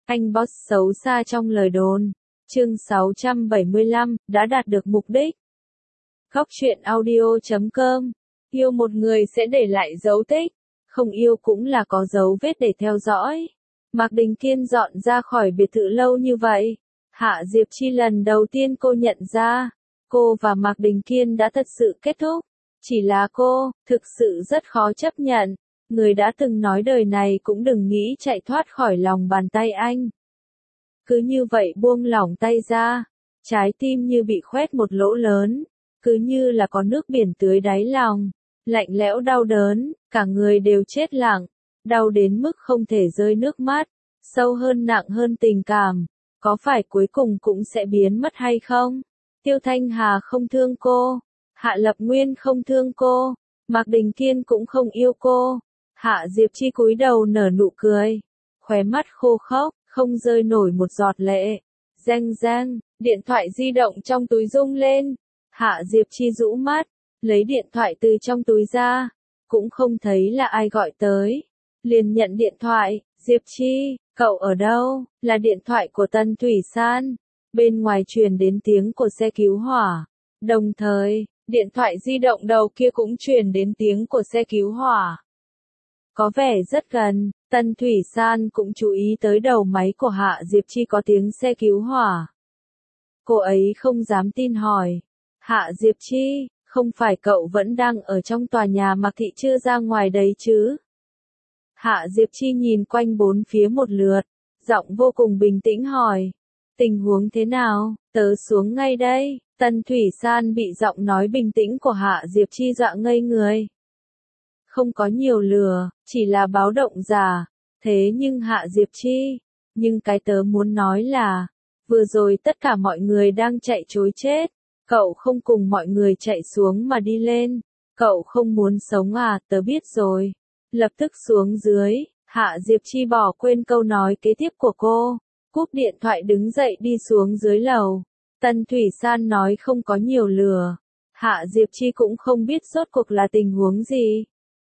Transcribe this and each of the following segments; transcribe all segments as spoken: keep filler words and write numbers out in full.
Anh boss xấu xa trong lời đồn. Chương sáu trăm bảy mươi lăm, đã đạt được mục đích. Góc truyện audio chấm com. Yêu một người sẽ để lại dấu tích, không yêu cũng là có dấu vết để theo dõi. Mạc Đình Kiên dọn ra khỏi biệt thự lâu như vậy. Hạ Diệp Chi lần đầu tiên cô nhận ra, cô và Mạc Đình Kiên đã thật sự kết thúc. Chỉ là cô, thực sự rất khó chấp nhận. Người đã từng nói đời này cũng đừng nghĩ chạy thoát khỏi lòng bàn tay anh. Cứ như vậy buông lỏng tay ra, trái tim như bị khoét một lỗ lớn, cứ như là có nước biển tưới đáy lòng, lạnh lẽo đau đớn, cả người đều chết lặng, đau đến mức không thể rơi nước mắt, sâu hơn nặng hơn tình cảm, có phải cuối cùng cũng sẽ biến mất hay không? Tiêu Thanh Hà không thương cô, Hạ Lập Nguyên không thương cô, Mạc Đình Kiên cũng không yêu cô. Hạ Diệp Chi cúi đầu nở nụ cười, khóe mắt khô khốc, không rơi nổi một giọt lệ. Reng reng, điện thoại di động trong túi rung lên. Hạ Diệp Chi rũ mắt, lấy điện thoại từ trong túi ra, cũng không thấy là ai gọi tới. Liền nhận điện thoại, Diệp Chi, cậu ở đâu? Là điện thoại của Tần Thủy San. Bên ngoài truyền đến tiếng của xe cứu hỏa. Đồng thời, điện thoại di động đầu kia cũng truyền đến tiếng của xe cứu hỏa. Có vẻ rất gần, Tần Thủy San cũng chú ý tới đầu máy của Hạ Diệp Chi có tiếng xe cứu hỏa. Cô ấy không dám tin hỏi. Hạ Diệp Chi, không phải cậu vẫn đang ở trong tòa nhà Mạc Thị chưa ra ngoài đấy chứ? Hạ Diệp Chi nhìn quanh bốn phía một lượt, giọng vô cùng bình tĩnh hỏi. Tình huống thế nào? Tớ xuống ngay đây. Tần Thủy San bị giọng nói bình tĩnh của Hạ Diệp Chi dọa ngây người. Không có nhiều lừa, chỉ là báo động giả. Thế nhưng Hạ Diệp Chi, nhưng cái tớ muốn nói là, vừa rồi tất cả mọi người đang chạy trối chết, cậu không cùng mọi người chạy xuống mà đi lên, cậu không muốn sống à, tớ biết rồi. Lập tức xuống dưới, Hạ Diệp Chi bỏ quên câu nói kế tiếp của cô, cúp điện thoại đứng dậy đi xuống dưới lầu. Tần Thủy San nói không có nhiều lừa, Hạ Diệp Chi cũng không biết rốt cuộc là tình huống gì.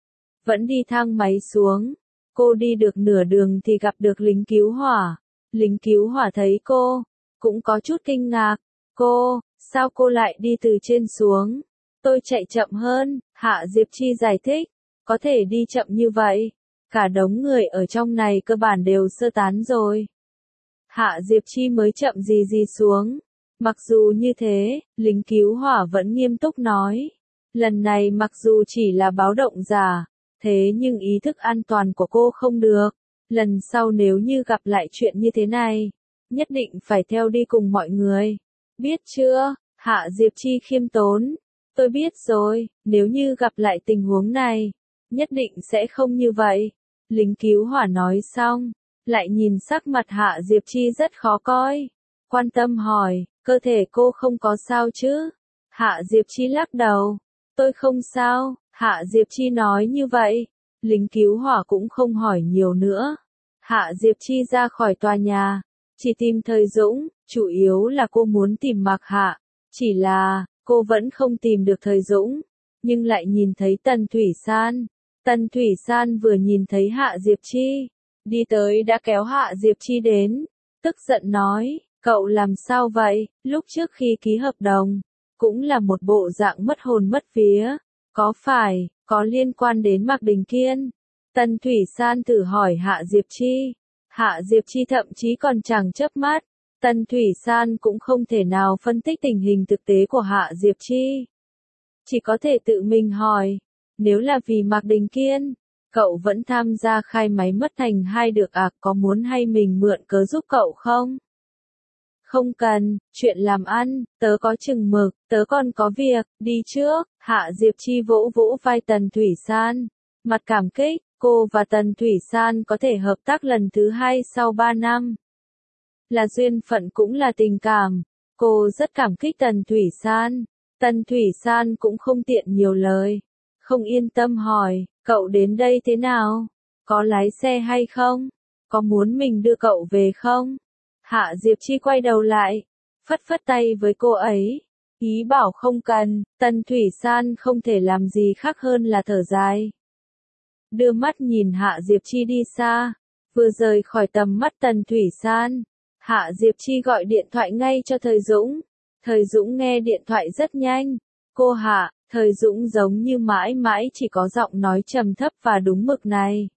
Vẫn đi thang máy xuống, cô đi được nửa đường thì gặp được lính cứu hỏa. Lính cứu hỏa thấy cô, cũng có chút kinh ngạc. Cô, sao cô lại đi từ trên xuống? Tôi chạy chậm hơn, Hạ Diệp Chi giải thích. Có thể đi chậm như vậy, cả đống người ở trong này cơ bản đều sơ tán rồi. Hạ Diệp Chi mới chậm gì gì xuống. Mặc dù như thế, lính cứu hỏa vẫn nghiêm túc nói. Lần này mặc dù chỉ là báo động giả, thế nhưng ý thức an toàn của cô không được. Lần sau nếu như gặp lại chuyện như thế này, nhất định phải theo đi cùng mọi người. Biết chưa? Hạ Diệp Chi khiêm tốn. Tôi biết rồi, nếu như gặp lại tình huống này, nhất định sẽ không như vậy. Lính cứu hỏa nói xong, lại nhìn sắc mặt Hạ Diệp Chi rất khó coi. Quan tâm hỏi, cơ thể cô không có sao chứ? Hạ Diệp Chi lắc đầu. Tôi không sao, Hạ Diệp Chi nói như vậy. Lính cứu hỏa cũng không hỏi nhiều nữa. Hạ Diệp Chi ra khỏi tòa nhà, chỉ tìm Thời Dũng, chủ yếu là cô muốn tìm Mạc Hạ. Chỉ là, cô vẫn không tìm được Thời Dũng, nhưng lại nhìn thấy Tần Thủy San. Tần Thủy San vừa nhìn thấy Hạ Diệp Chi, đi tới đã kéo Hạ Diệp Chi đến, tức giận nói, cậu làm sao vậy? Lúc trước khi ký hợp đồng, cũng là một bộ dạng mất hồn mất vía, có phải, có liên quan đến Mạc Đình Kiên? Tần Thủy San thử hỏi Hạ Diệp Chi. Hạ Diệp Chi thậm chí còn chẳng chớp mắt. Tần Thủy San cũng không thể nào phân tích tình hình thực tế của Hạ Diệp Chi. Chỉ có thể tự mình hỏi, nếu là vì Mạc Đình Kiên, cậu vẫn tham gia khai máy mất thành hai được à, có muốn hay mình mượn cớ giúp cậu không? Không cần, chuyện làm ăn, tớ có chừng mực, tớ còn có việc, đi trước. Hạ Diệp Chi vỗ vỗ vai Tần Thủy San, mặt cảm kích, cô và Tần Thủy San có thể hợp tác lần thứ hai sau ba năm. Là duyên phận cũng là tình cảm, cô rất cảm kích Tần Thủy San. Tần Thủy San cũng không tiện nhiều lời, không yên tâm hỏi, cậu đến đây thế nào? Có lái xe hay không? Có muốn mình đưa cậu về không? Hạ Diệp Chi quay đầu lại, phất phất tay với cô ấy, ý bảo không cần. Tần Thủy San không thể làm gì khác hơn là thở dài. Đưa mắt nhìn Hạ Diệp Chi đi xa, Vừa rời khỏi tầm mắt Tần Thủy San, Hạ Diệp Chi gọi điện thoại ngay cho Thời Dũng. Thời Dũng nghe điện thoại rất nhanh. Cô Hạ, Thời Dũng giống như mãi mãi chỉ có giọng nói trầm thấp và đúng mực này.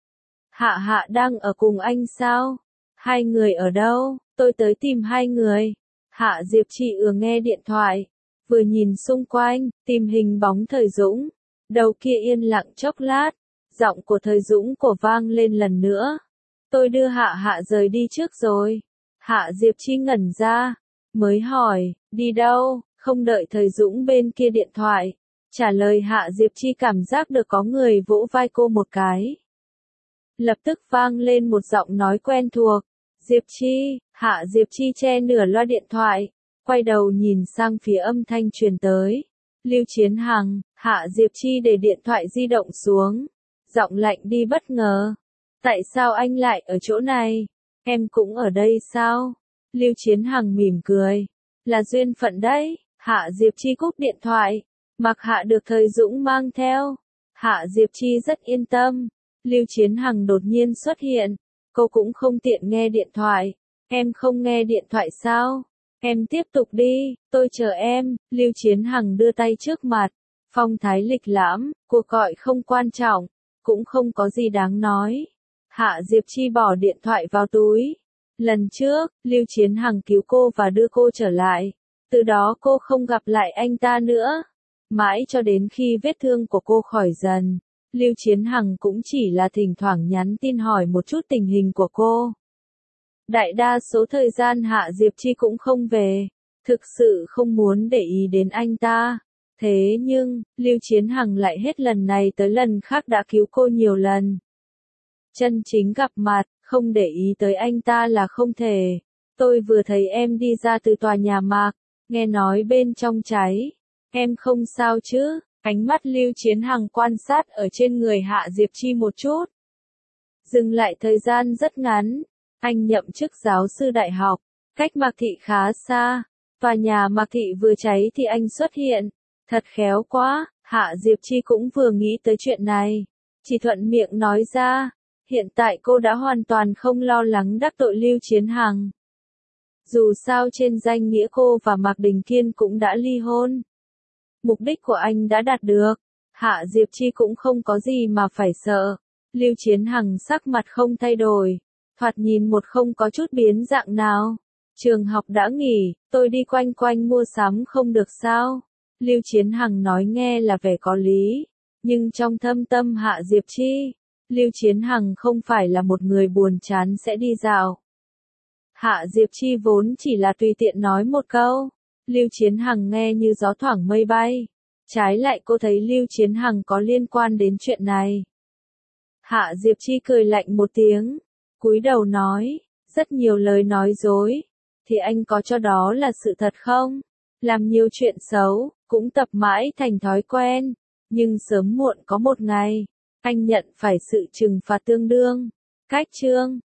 Hạ Hạ đang ở cùng anh sao? Hai người ở đâu? Tôi tới tìm hai người. Hạ Diệp Chi ừa nghe điện thoại, vừa nhìn xung quanh, tìm hình bóng Thời Dũng. Đầu kia yên lặng chốc lát, giọng của Thời Dũng cổ vang lên lần nữa. Tôi đưa Hạ Hạ rời đi trước rồi. Hạ Diệp Chi ngẩn ra, mới hỏi, đi đâu? Không đợi Thời Dũng bên kia điện thoại trả lời, Hạ Diệp Chi cảm giác được có người vỗ vai cô một cái. Lập tức vang lên một giọng nói quen thuộc. Diệp Chi. Hạ Diệp Chi che nửa loa điện thoại, quay đầu nhìn sang phía âm thanh truyền tới. Lưu Chiến Hằng. Hạ Diệp Chi để điện thoại di động xuống, giọng lạnh đi bất ngờ. Tại sao anh lại ở chỗ này? Em cũng ở đây sao? Lưu Chiến Hằng mỉm cười. Là duyên phận đấy. Hạ Diệp Chi cúp điện thoại, mặc Hạ được Thời Dũng mang theo. Hạ Diệp Chi rất yên tâm. Lưu Chiến Hằng đột nhiên xuất hiện, cô cũng không tiện nghe điện thoại. Em không nghe điện thoại sao? Em tiếp tục đi, tôi chờ em. Lưu Chiến Hằng đưa tay trước mặt, phong thái lịch lãm, cuộc gọi không quan trọng, cũng không có gì đáng nói. Hạ Diệp Chi bỏ điện thoại vào túi. Lần trước, Lưu Chiến Hằng cứu cô và đưa cô trở lại. Từ đó cô không gặp lại anh ta nữa. Mãi cho đến khi vết thương của cô khỏi dần, Lưu Chiến Hằng cũng chỉ là thỉnh thoảng nhắn tin hỏi một chút tình hình của cô. Đại đa số thời gian Hạ Diệp Chi cũng không về, thực sự không muốn để ý đến anh ta. Thế nhưng, Lưu Chiến Hằng lại hết lần này tới lần khác đã cứu cô nhiều lần. Chân chính gặp mặt, không để ý tới anh ta là không thể. Tôi vừa thấy em đi ra từ tòa nhà Mạc, nghe nói bên trong cháy. Em không sao chứ? Ánh mắt Lưu Chiến Hằng quan sát ở trên người Hạ Diệp Chi một chút. Dừng lại thời gian rất ngắn. Anh nhậm chức giáo sư đại học, cách Mạc Thị khá xa. Tòa nhà Mạc Thị vừa cháy thì anh xuất hiện. Thật khéo quá. Hạ Diệp Chi cũng vừa nghĩ tới chuyện này, chỉ thuận miệng nói ra. Hiện tại cô đã hoàn toàn không lo lắng đắc tội Lưu Chiến Hằng. Dù sao trên danh nghĩa cô và Mạc Đình Kiên cũng đã ly hôn. Mục đích của anh đã đạt được. Hạ Diệp Chi cũng không có gì mà phải sợ. Lưu Chiến Hằng sắc mặt không thay đổi, thoạt nhìn một không có chút biến dạng nào. Trường học đã nghỉ, tôi đi quanh quanh mua sắm không được sao? Lưu Chiến Hằng nói nghe là vẻ có lý, nhưng trong thâm tâm Hạ Diệp Chi, Lưu Chiến Hằng không phải là một người buồn chán sẽ đi dạo. Hạ Diệp Chi vốn chỉ là tùy tiện nói một câu, Lưu Chiến Hằng nghe như gió thoảng mây bay. Trái lại cô thấy Lưu Chiến Hằng có liên quan đến chuyện này. Hạ Diệp Chi cười lạnh một tiếng, cúi đầu nói, rất nhiều lời nói dối, thì anh có cho đó là sự thật không? Làm nhiều chuyện xấu, cũng tập mãi thành thói quen, nhưng sớm muộn có một ngày, anh nhận phải sự trừng phạt tương đương. Cách chương